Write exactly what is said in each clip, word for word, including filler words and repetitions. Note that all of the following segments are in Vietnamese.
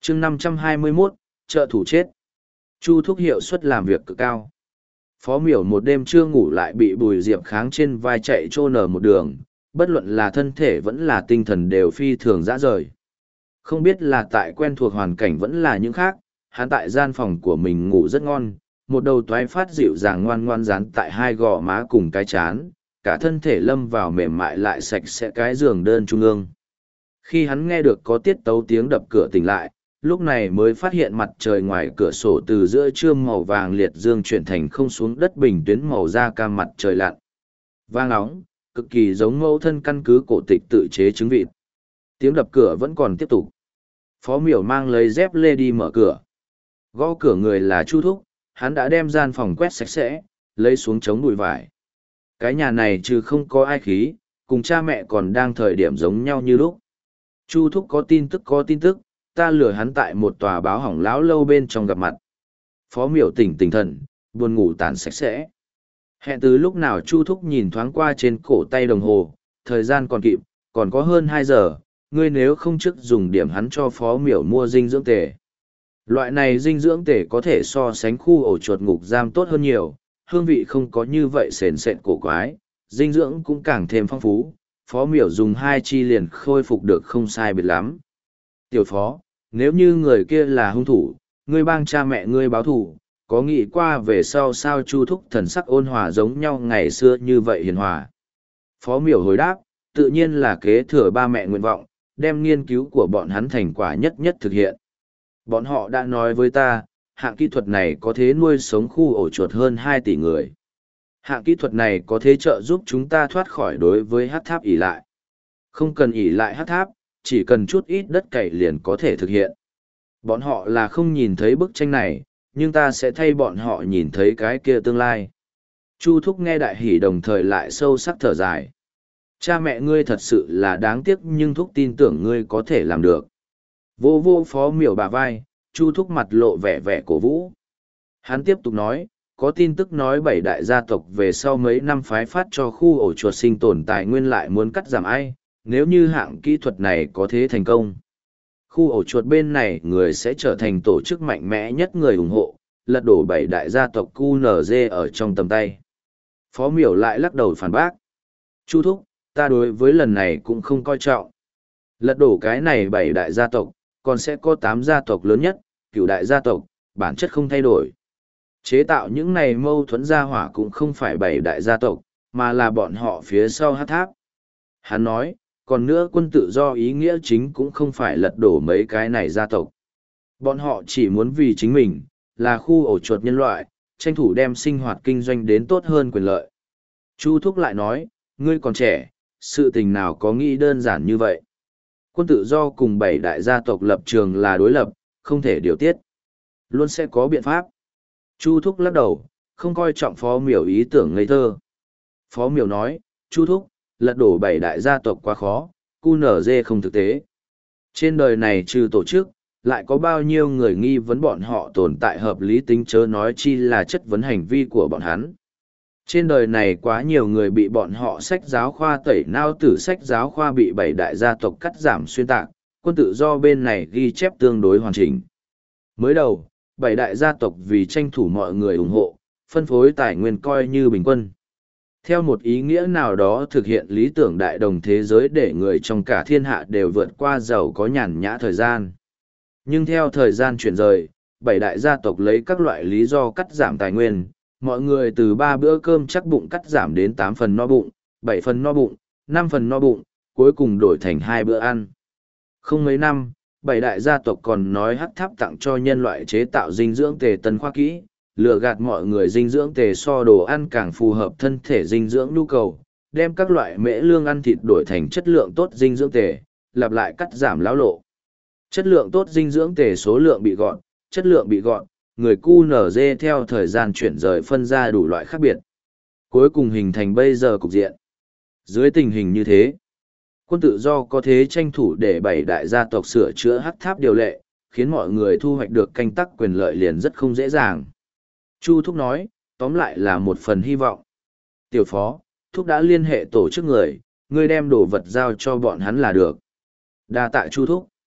chương năm trăm hai mươi mốt, trợ thủ chết. Chu Thúc hiệu suất làm việc cực cao. Phó Miểu một đêm chưa ngủ lại bị Bùi Diệp kháng trên vai chạy trô nở một đường, bất luận là thân thể vẫn là tinh thần đều phi thường dã rời. Không biết là tại quen thuộc hoàn cảnh vẫn là những khác, hắn tại gian phòng của mình ngủ rất ngon, một đầu toái phát dịu dàng ngoan ngoan dán tại hai gò má cùng cái chán, cả thân thể lâm vào mềm mại lại sạch sẽ cái giường đơn trung ương. Khi hắn nghe được có tiết tấu tiếng đập cửa tỉnh lại, lúc này mới phát hiện mặt trời ngoài cửa sổ từ giữa trưa màu vàng liệt dương chuyển thành không xuống đất bình tuyến màu da cam mặt trời lặn. Vang nóng, cực kỳ giống mẫu thân căn cứ cổ tịch tự chế trứng vịt. Tiếng đập cửa vẫn còn tiếp tục. Phó Miểu mang lấy dép lê đi mở cửa. Gõ cửa người là Chu Thúc, hắn đã đem gian phòng quét sạch sẽ, lấy xuống chống bụi vải. Cái nhà này trừ không có ai khí, cùng cha mẹ còn đang thời điểm giống nhau như lúc. Chu Thúc có tin tức có tin tức, ta lừa hắn tại một tòa báo hỏng lão lâu bên trong gặp mặt. Phó Miểu tỉnh tỉnh thần, buồn ngủ tàn sạch sẽ. Hẹn từ lúc nào Chu Thúc nhìn thoáng qua trên cổ tay đồng hồ, thời gian còn kịp, còn có hơn hai giờ, ngươi nếu không trước dùng điểm hắn cho Phó Miểu mua dinh dưỡng tề. Loại này dinh dưỡng tề có thể so sánh khu ổ chuột ngục giam tốt hơn nhiều, hương vị không có như vậy sền sệt cổ quái, dinh dưỡng cũng càng thêm phong phú. Phó Miểu dùng hai chi liền khôi phục được không sai biệt lắm. Tiểu Phó, nếu như người kia là hung thủ, ngươi bang cha mẹ ngươi báo thù, có nghĩ qua về sau sao? Chu Thúc thần sắc ôn hòa giống nhau ngày xưa như vậy hiền hòa. Phó Miểu hồi đáp, tự nhiên là kế thừa ba mẹ nguyện vọng, đem nghiên cứu của bọn hắn thành quả nhất nhất thực hiện. Bọn họ đã nói với ta, hạng kỹ thuật này có thể nuôi sống khu ổ chuột hơn hai tỷ người. Hạng kỹ thuật này có thể trợ giúp chúng ta thoát khỏi đối với hát tháp ỷ lại. Không cần ỷ lại hát tháp, chỉ cần chút ít đất cày liền có thể thực hiện. Bọn họ là không nhìn thấy bức tranh này, nhưng ta sẽ thay bọn họ nhìn thấy cái kia tương lai. Chu Thúc nghe đại hỉ đồng thời lại sâu sắc thở dài. Cha mẹ ngươi thật sự là đáng tiếc, nhưng Thúc tin tưởng ngươi có thể làm được. Vô vô Phó Miểu bà vai, Chu Thúc mặt lộ vẻ vẻ cổ vũ. Hắn tiếp tục nói, có tin tức nói bảy đại gia tộc về sau mấy năm phái phát cho khu ổ chuột sinh tồn tài nguyên lại muốn cắt giảm ai, nếu như hạng kỹ thuật này có thể thành công. Khu ổ chuột bên này người sẽ trở thành tổ chức mạnh mẽ nhất người ủng hộ, lật đổ bảy đại gia tộc quy en giê ở trong tầm tay. Phó Miểu lại lắc đầu phản bác. Chu Thúc, ta đối với lần này cũng không coi trọng. Lật đổ cái này bảy đại gia tộc, còn sẽ có tám gia tộc lớn nhất, cửu đại gia tộc, bản chất không thay đổi. Chế tạo những này mâu thuẫn gia hỏa cũng không phải bảy đại gia tộc, mà là bọn họ phía sau hát tháp. Hắn nói, còn nữa quân tự do ý nghĩa chính cũng không phải lật đổ mấy cái này gia tộc. Bọn họ chỉ muốn vì chính mình, là khu ổ chuột nhân loại, tranh thủ đem sinh hoạt kinh doanh đến tốt hơn quyền lợi. Chu Thúc lại nói, ngươi còn trẻ, sự tình nào có nghĩ đơn giản như vậy. Quân tự do cùng bảy đại gia tộc lập trường là đối lập, không thể điều tiết. Luôn sẽ có biện pháp. Chu Thúc lắc đầu, không coi trọng Phó Miểu ý tưởng ngây thơ. Phó Miểu nói, Chu Thúc, lật đổ bảy đại gia tộc quá khó, quy en giê không thực tế. Trên đời này trừ tổ chức, lại có bao nhiêu người nghi vấn bọn họ tồn tại hợp lý tính, chớ nói chi là chất vấn hành vi của bọn hắn. Trên đời này quá nhiều người bị bọn họ sách giáo khoa tẩy nao, tử sách giáo khoa bị bảy đại gia tộc cắt giảm xuyên tạc, quân tự do bên này ghi chép tương đối hoàn chỉnh. Mới đầu, bảy đại gia tộc vì tranh thủ mọi người ủng hộ, phân phối tài nguyên coi như bình quân. Theo một ý nghĩa nào đó thực hiện lý tưởng đại đồng thế giới để người trong cả thiên hạ đều vượt qua giàu có nhàn nhã thời gian. Nhưng theo thời gian chuyển rời, bảy đại gia tộc lấy các loại lý do cắt giảm tài nguyên, mọi người từ ba bữa cơm chắc bụng cắt giảm đến tám phần no bụng, bảy phần no bụng, năm phần no bụng, cuối cùng đổi thành hai bữa ăn. Không mấy năm, bảy đại gia tộc còn nói hắc tháp tặng cho nhân loại chế tạo dinh dưỡng tề tân khoa kỹ, lừa gạt mọi người dinh dưỡng tề so đồ ăn càng phù hợp thân thể dinh dưỡng nhu cầu, đem các loại mễ lương ăn thịt đổi thành chất lượng tốt dinh dưỡng tề, lặp lại cắt giảm lão lộ. Chất lượng tốt dinh dưỡng tề số lượng bị gọn, chất lượng bị gọn, người quy en giê theo thời gian chuyển rời phân ra đủ loại khác biệt. Cuối cùng hình thành bây giờ cục diện. Dưới tình hình như thế, quân tự do có thế tranh thủ để bảy đại gia tộc sửa chữa hắc tháp điều lệ, khiến mọi người thu hoạch được canh tắc quyền lợi liền rất không dễ dàng. Chu Thúc nói, tóm lại là một phần hy vọng. Tiểu Phó, Thúc đã liên hệ tổ chức người, ngươi đem đồ vật giao cho bọn hắn là được. Đa tạ Chu Thúc.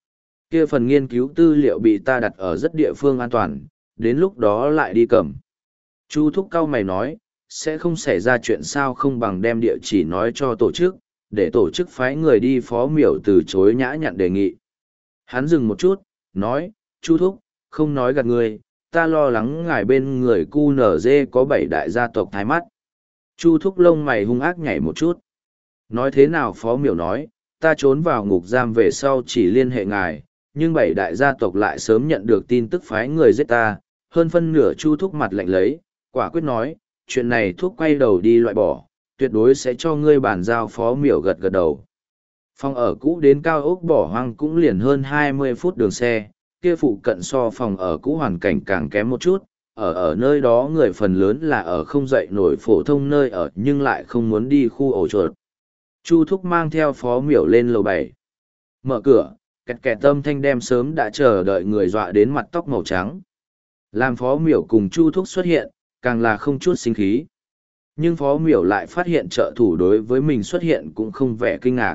Kia phần nghiên cứu tư liệu bị ta đặt ở rất địa phương an toàn, đến lúc đó lại đi cầm. Chu thúc cao mày nói, sẽ không xảy ra chuyện sao không bằng đem địa chỉ nói cho tổ chức, để tổ chức phái người đi. Phó miểu từ chối nhã nhặn đề nghị. Hắn dừng một chút, nói, Chu thúc, không nói gạt người, ta lo lắng ngài bên người cu nở dê có bảy đại gia tộc thái mắt. Chu thúc lông mày hung ác nhảy một chút. Nói thế nào? Phó miểu nói, ta trốn vào ngục giam về sau chỉ liên hệ ngài, nhưng bảy đại gia tộc lại sớm nhận được tin tức phái người giết ta. Hơn phân nửa Chu thúc mặt lạnh lấy, quả quyết nói, chuyện này thuốc quay đầu đi loại bỏ, tuyệt đối sẽ cho ngươi bàn giao. Phó miểu gật gật đầu. Phòng ở cũ đến cao ốc bỏ hoang cũng liền hơn hai mươi phút đường xe, kia phụ cận so phòng ở cũ hoàn cảnh càng kém một chút, ở ở nơi đó người phần lớn là ở không dậy nổi phổ thông nơi ở nhưng lại không muốn đi khu ổ chuột. Chu thúc mang theo phó miểu lên lầu bảy. Mở cửa, kẹt kẹt tâm thanh đem sớm đã chờ đợi người dọa đến mặt tóc màu trắng. Làm phó miểu cùng chu thúc xuất hiện, càng là không chút sinh khí. Nhưng phó miểu lại phát hiện trợ thủ đối với mình xuất hiện cũng không vẻ kinh ngạc.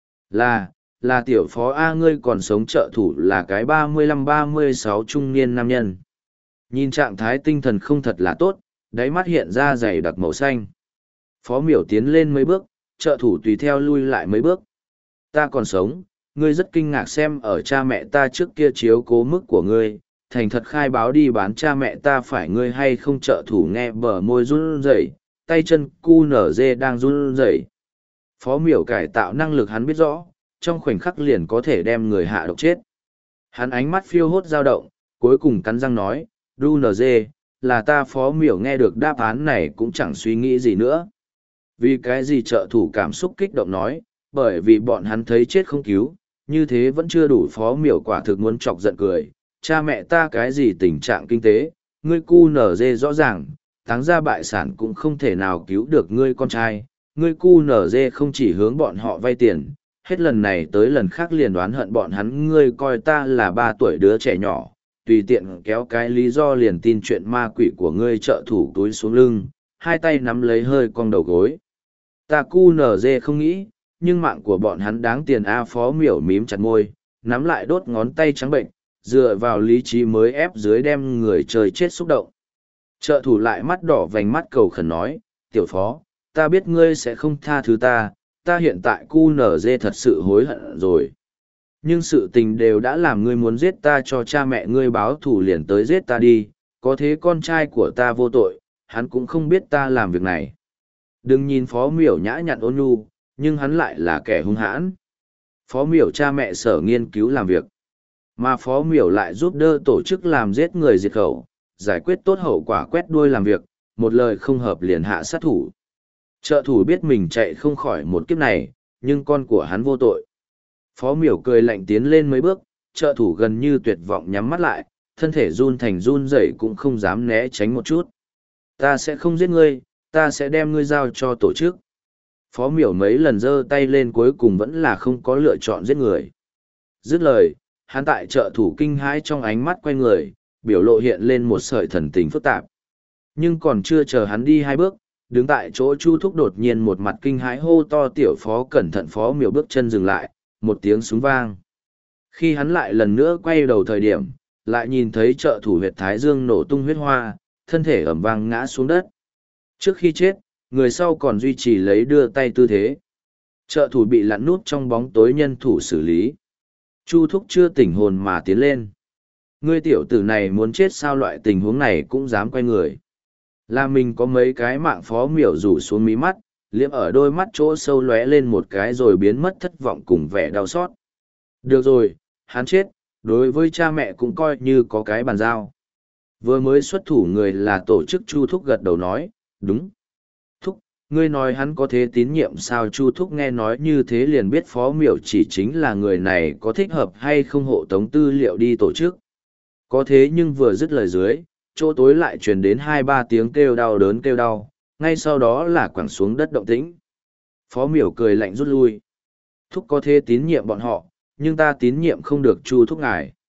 Là, là tiểu phó A, ngươi còn sống. Trợ thủ là cái ba mươi lăm ba mươi sáu trung niên nam nhân. Nhìn trạng thái tinh thần không thật là tốt, đáy mắt hiện ra dày đặc màu xanh. Phó miểu tiến lên mấy bước, trợ thủ tùy theo lui lại mấy bước. Ta còn sống, ngươi rất kinh ngạc xem ở cha mẹ ta trước kia chiếu cố mức của ngươi, thành thật khai báo đi bán cha mẹ ta phải ngươi hay không. Trợ thủ nghe bờ môi run rẩy, tay chân cu nở dê đang run rẩy. Phó miểu cải tạo năng lực hắn biết rõ, trong khoảnh khắc liền có thể đem người hạ độc chết. Hắn ánh mắt phiêu hốt dao động, cuối cùng cắn răng nói, đu nở dê, là ta. Phó miểu nghe được đáp án này cũng chẳng suy nghĩ gì nữa. Vì cái gì? Trợ thủ cảm xúc kích động nói, bởi vì bọn hắn thấy chết không cứu, như thế vẫn chưa đủ. Phó miểu quả thực muốn chọc giận cười, cha mẹ ta cái gì tình trạng kinh tế, ngươi cu nở dê rõ ràng, táng ra bại sản cũng không thể nào cứu được ngươi con trai. Ngươi cu nở dê không chỉ hướng bọn họ vay tiền, hết lần này tới lần khác liền đoán hận bọn hắn. Ngươi coi ta là ba tuổi đứa trẻ nhỏ, tùy tiện kéo cái lý do liền tin chuyện ma quỷ của ngươi. Trợ thủ túi xuống lưng, hai tay nắm lấy hơi cong đầu gối. Ta cu nở dê không nghĩ, nhưng mạng của bọn hắn đáng tiền a. Phó miểu mím chặt môi, nắm lại đốt ngón tay trắng bệnh, dựa vào lý trí mới ép dưới đem người chơi chết xúc động. Trợ thủ lại mắt đỏ vành mắt cầu khẩn nói, tiểu phó, ta biết ngươi sẽ không tha thứ ta, ta hiện tại cu nở dê thật sự hối hận rồi. Nhưng sự tình đều đã làm ngươi muốn giết ta, cho cha mẹ ngươi báo thù liền tới giết ta đi, có thế con trai của ta vô tội, hắn cũng không biết ta làm việc này. Đừng nhìn phó miểu nhã nhặn ôn nhu, nhưng hắn lại là kẻ hung hãn. Phó miểu cha mẹ sở nghiên cứu làm việc, mà phó miểu lại giúp đỡ tổ chức làm giết người diệt khẩu, giải quyết tốt hậu quả quét đuôi làm việc, một lời không hợp liền hạ sát thủ. Trợ thủ biết mình chạy không khỏi một kiếp này, nhưng con của hắn vô tội. Phó miểu cười lạnh tiến lên mấy bước, trợ thủ gần như tuyệt vọng nhắm mắt lại, thân thể run thành run rẩy cũng không dám né tránh một chút. Ta sẽ không giết ngươi, ta sẽ đem ngươi giao cho tổ chức. Phó miểu mấy lần giơ tay lên cuối cùng vẫn là không có lựa chọn giết người. Dứt lời, hắn tại trợ thủ kinh hãi trong ánh mắt quay người, biểu lộ hiện lên một sợi thần tình phức tạp. Nhưng còn chưa chờ hắn đi hai bước, đứng tại chỗ Chu thúc đột nhiên một mặt kinh hãi hô to, tiểu phó cẩn thận. Phó miểu bước chân dừng lại, một tiếng súng vang. Khi hắn lại lần nữa quay đầu thời điểm, lại nhìn thấy trợ thủ huyệt thái dương nổ tung huyết hoa, thân thể ẩm vang ngã xuống đất. Trước khi chết, người sau còn duy trì lấy đưa tay tư thế. Trợ thủ bị lặn nút trong bóng tối nhân thủ xử lý. Chu thúc chưa tỉnh hồn mà tiến lên. Ngươi tiểu tử này muốn chết sao? Loại tình huống này cũng dám quay người. Là mình có mấy cái mạng. Phó miểu rủ xuống mí mắt, liếm ở đôi mắt chỗ sâu lóe lên một cái rồi biến mất thất vọng cùng vẻ đau xót. Được rồi, hắn chết, đối với cha mẹ cũng coi như có cái bàn giao. Vừa mới xuất thủ người là tổ chức. Chu thúc gật đầu nói, đúng. Thúc, ngươi nói hắn có thế tín nhiệm sao? Chu thúc nghe nói như thế liền biết phó miểu chỉ chính là người này có thích hợp hay không hộ tống tư liệu đi tổ chức. Có thế nhưng vừa dứt lời dưới, chỗ tối lại truyền đến hai ba tiếng kêu đau đớn kêu đau, ngay sau đó là quẳng xuống đất động tĩnh. Phó miểu cười lạnh rút lui. Thúc có thế tín nhiệm bọn họ, nhưng ta tín nhiệm không được Chu thúc ngài.